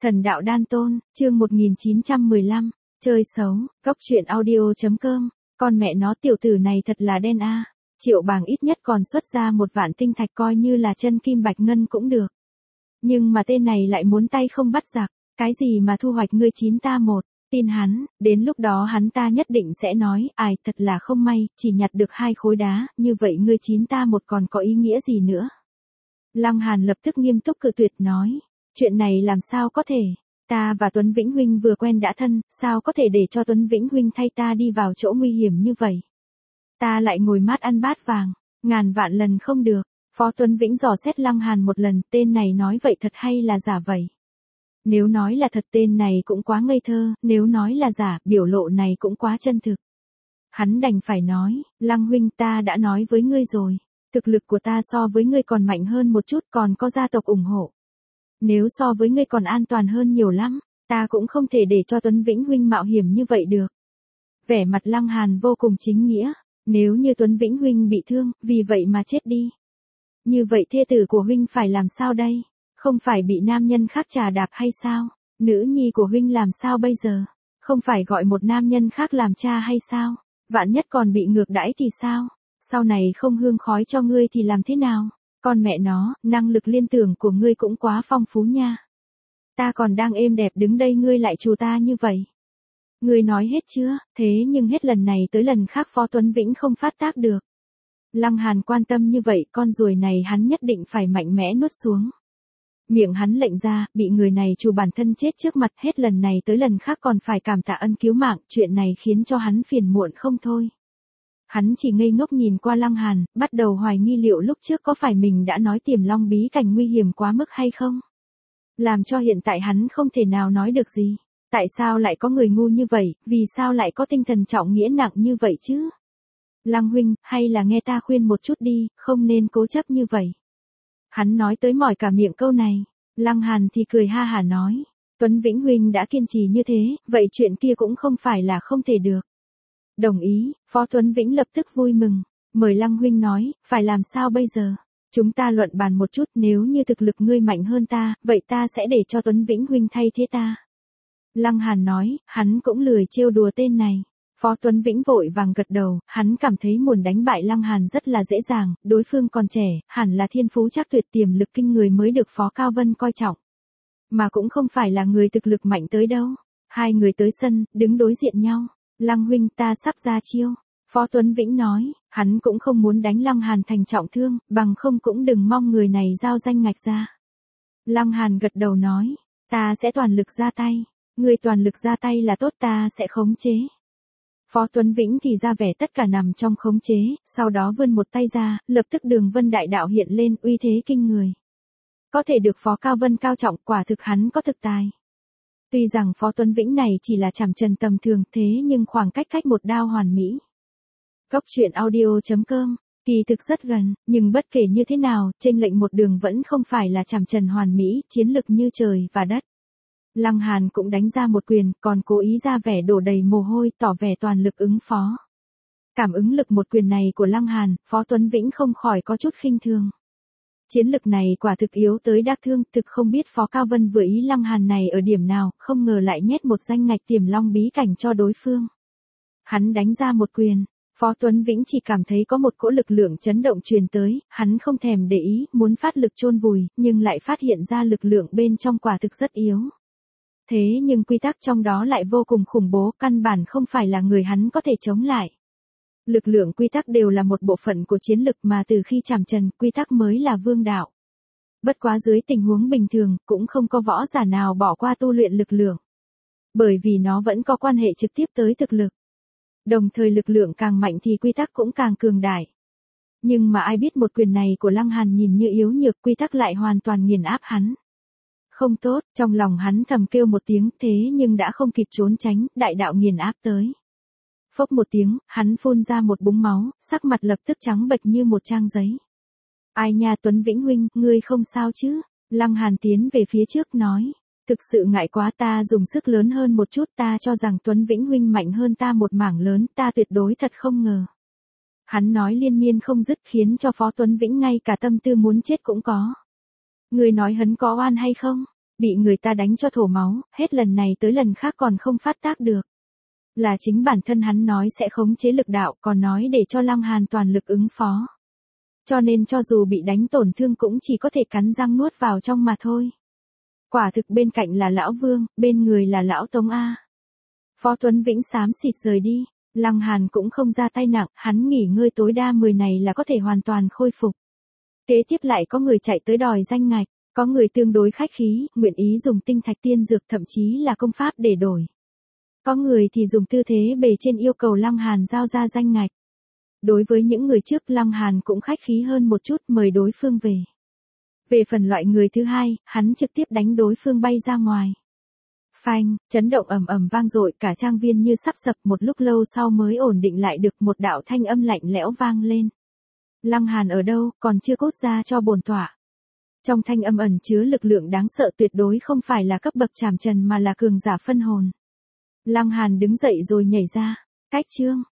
Thần đạo đan tôn, chương 1915, chơi xấu, cóc truyện audio.com, con mẹ nó tiểu tử này thật là đen a. Triệu Bàng ít nhất còn xuất ra 1 vạn tinh thạch coi như là chân kim bạch ngân cũng được. Nhưng mà tên này lại muốn tay không bắt giặc, cái gì mà thu hoạch ngươi 9 ta 1, tin hắn, đến lúc đó hắn ta nhất định sẽ nói, ai thật là không may, chỉ nhặt được 2 khối đá, như vậy ngươi 9 ta 1 còn có ý nghĩa gì nữa. Lăng Hàn lập tức nghiêm túc cự tuyệt nói. Chuyện này làm sao có thể, ta và Tuấn Vĩnh Huynh vừa quen đã thân, sao có thể để cho Tuấn Vĩnh Huynh thay ta đi vào chỗ nguy hiểm như vậy. Ta lại ngồi mát ăn bát vàng, ngàn vạn lần không được. Phó Tuấn Vĩnh dò xét Lăng Hàn một lần, tên này nói vậy thật hay là giả vậy. Nếu nói là thật tên này cũng quá ngây thơ, nếu nói là giả, biểu lộ này cũng quá chân thực. Hắn đành phải nói, Lăng Huynh ta đã nói với ngươi rồi, thực lực của ta so với ngươi còn mạnh hơn một chút còn có gia tộc ủng hộ. Nếu so với ngươi còn an toàn hơn nhiều lắm, ta cũng không thể để cho Tuấn Vĩnh Huynh mạo hiểm như vậy được. Vẻ mặt Lăng Hàn vô cùng chính nghĩa, nếu như Tuấn Vĩnh Huynh bị thương, vì vậy mà chết đi. Như vậy thê tử của Huynh phải làm sao đây? Không phải bị nam nhân khác trà đạp hay sao? Nữ nhi của Huynh làm sao bây giờ? Không phải gọi một nam nhân khác làm cha hay sao? Vạn nhất còn bị ngược đãi thì sao? Sau này không hương khói cho ngươi thì làm thế nào? Con mẹ nó, năng lực liên tưởng của ngươi cũng quá phong phú nha. Ta còn đang êm đẹp đứng đây ngươi lại trù ta như vậy. Ngươi nói hết chưa, thế nhưng hết lần này tới lần khác Phó Tuấn Vĩnh không phát tác được. Lăng Hàn quan tâm như vậy con ruồi này hắn nhất định phải mạnh mẽ nuốt xuống. Miệng hắn lệnh ra, bị người này trù bản thân chết trước mặt hết lần này tới lần khác còn phải cảm tạ ân cứu mạng, chuyện này khiến cho hắn phiền muộn không thôi. Hắn chỉ ngây ngốc nhìn qua Lăng Hàn, bắt đầu hoài nghi liệu lúc trước có phải mình đã nói Tiềm Long bí cảnh nguy hiểm quá mức hay không? Làm cho hiện tại hắn không thể nào nói được gì. Tại sao lại có người ngu như vậy, vì sao lại có tinh thần trọng nghĩa nặng như vậy chứ? Lăng Huynh, hay là nghe ta khuyên một chút đi, không nên cố chấp như vậy. Hắn nói tới mỏi cả miệng câu này, Lăng Hàn thì cười ha hả nói, Tuấn Vĩnh Huynh đã kiên trì như thế, vậy chuyện kia cũng không phải là không thể được. Đồng ý, Phó Tuấn Vĩnh lập tức vui mừng, mời Lăng Huynh nói, phải làm sao bây giờ? Chúng ta luận bàn một chút, nếu như thực lực ngươi mạnh hơn ta, vậy ta sẽ để cho Tuấn Vĩnh Huynh thay thế ta. Lăng Hàn nói, hắn cũng lười trêu đùa tên này. Phó Tuấn Vĩnh vội vàng gật đầu, hắn cảm thấy muốn đánh bại Lăng Hàn rất là dễ dàng, đối phương còn trẻ, hẳn là thiên phú chắc tuyệt tiềm lực kinh người mới được Phó Cao Vân coi trọng. Mà cũng không phải là người thực lực mạnh tới đâu. Hai người tới sân, đứng đối diện nhau. Lăng Huynh ta sắp ra chiêu. Phó Tuấn Vĩnh nói, hắn cũng không muốn đánh Lăng Hàn thành trọng thương, bằng không cũng đừng mong người này giao danh ngạch ra. Lăng Hàn gật đầu nói, ta sẽ toàn lực ra tay. Người toàn lực ra tay là tốt ta sẽ khống chế. Phó Tuấn Vĩnh thì ra vẻ tất cả nằm trong khống chế, sau đó vươn một tay ra, lập tức đường vân đại đạo hiện lên uy thế kinh người. Có thể được Phó Cao Vân cao trọng quả thực hắn có thực tài. Tuy rằng Phó Tuấn Vĩnh này chỉ là chảm trần tầm thường thế nhưng khoảng cách một đao hoàn mỹ. Cóc truyện audio.com, kỳ thực rất gần, nhưng bất kể như thế nào, chênh lệch một đường vẫn không phải là chảm trần hoàn mỹ, chiến lực như trời và đất. Lăng Hàn cũng đánh ra một quyền, còn cố ý ra vẻ đổ đầy mồ hôi, tỏ vẻ toàn lực ứng phó. Cảm ứng lực một quyền này của Lăng Hàn, Phó Tuấn Vĩnh không khỏi có chút khinh thường. Chiến lực này quả thực yếu tới đắc thương, thực không biết Phó Cao Vân vừa ý Lăng Hàn này ở điểm nào, không ngờ lại nhét một danh ngạch Tiềm Long bí cảnh cho đối phương. Hắn đánh ra một quyền, Phó Tuấn Vĩnh chỉ cảm thấy có một cỗ lực lượng chấn động truyền tới, hắn không thèm để ý, muốn phát lực chôn vùi, nhưng lại phát hiện ra lực lượng bên trong quả thực rất yếu. Thế nhưng quy tắc trong đó lại vô cùng khủng bố, căn bản không phải là người hắn có thể chống lại. Lực lượng quy tắc đều là một bộ phận của chiến lực mà từ khi chảm trần, quy tắc mới là vương đạo. Bất quá dưới tình huống bình thường, cũng không có võ giả nào bỏ qua tu luyện lực lượng. Bởi vì nó vẫn có quan hệ trực tiếp tới thực lực. Đồng thời lực lượng càng mạnh thì quy tắc cũng càng cường đại. Nhưng mà ai biết một quyền này của Lăng Hàn nhìn như yếu nhược, quy tắc lại hoàn toàn nghiền áp hắn. Không tốt, trong lòng hắn thầm kêu một tiếng thế nhưng đã không kịp trốn tránh, đại đạo nghiền áp tới. Phốc một tiếng, hắn phun ra một búng máu, sắc mặt lập tức trắng bệch như một trang giấy. Ai nha Tuấn Vĩnh Huynh, ngươi không sao chứ? Lăng Hàn tiến về phía trước nói. Thực sự ngại quá ta dùng sức lớn hơn một chút ta cho rằng Tuấn Vĩnh Huynh mạnh hơn ta một mảng lớn ta tuyệt đối thật không ngờ. Hắn nói liên miên không dứt khiến cho Phó Tuấn Vĩnh ngay cả tâm tư muốn chết cũng có. Người nói hắn có oan hay không? bị người ta đánh cho thổ máu, hết lần này tới lần khác còn không phát tác được. Là chính bản thân hắn nói sẽ khống chế lực đạo, còn nói để cho Lăng Hàn toàn lực ứng phó. Cho nên cho dù bị đánh tổn thương cũng chỉ có thể cắn răng nuốt vào trong mà thôi. Quả thực bên cạnh là lão Vương, bên người là lão Tống A. Phó Tuấn Vĩnh xám xịt rời đi, Lăng Hàn cũng không ra tay nặng, hắn nghỉ ngơi tối đa 10 ngày là có thể hoàn toàn khôi phục. Kế tiếp lại có người chạy tới đòi danh ngạch, có người tương đối khách khí, nguyện ý dùng tinh thạch tiên dược thậm chí là công pháp để đổi. Có người thì dùng tư thế bề trên yêu cầu Lăng Hàn giao ra danh ngạch. Đối với những người trước Lăng Hàn cũng khách khí hơn một chút mời đối phương về. Về phần loại người thứ hai, hắn trực tiếp đánh đối phương bay ra ngoài. Phanh, chấn động ầm ầm vang dội cả trang viên như sắp sập một lúc lâu sau mới ổn định lại được một đạo thanh âm lạnh lẽo vang lên. Lăng Hàn ở đâu, còn chưa cốt ra cho bổn tọa. Trong thanh âm ẩn chứa lực lượng đáng sợ tuyệt đối không phải là cấp bậc trảm trần mà là cường giả phân hồn. Lăng Hàn đứng dậy rồi nhảy ra, cách chương.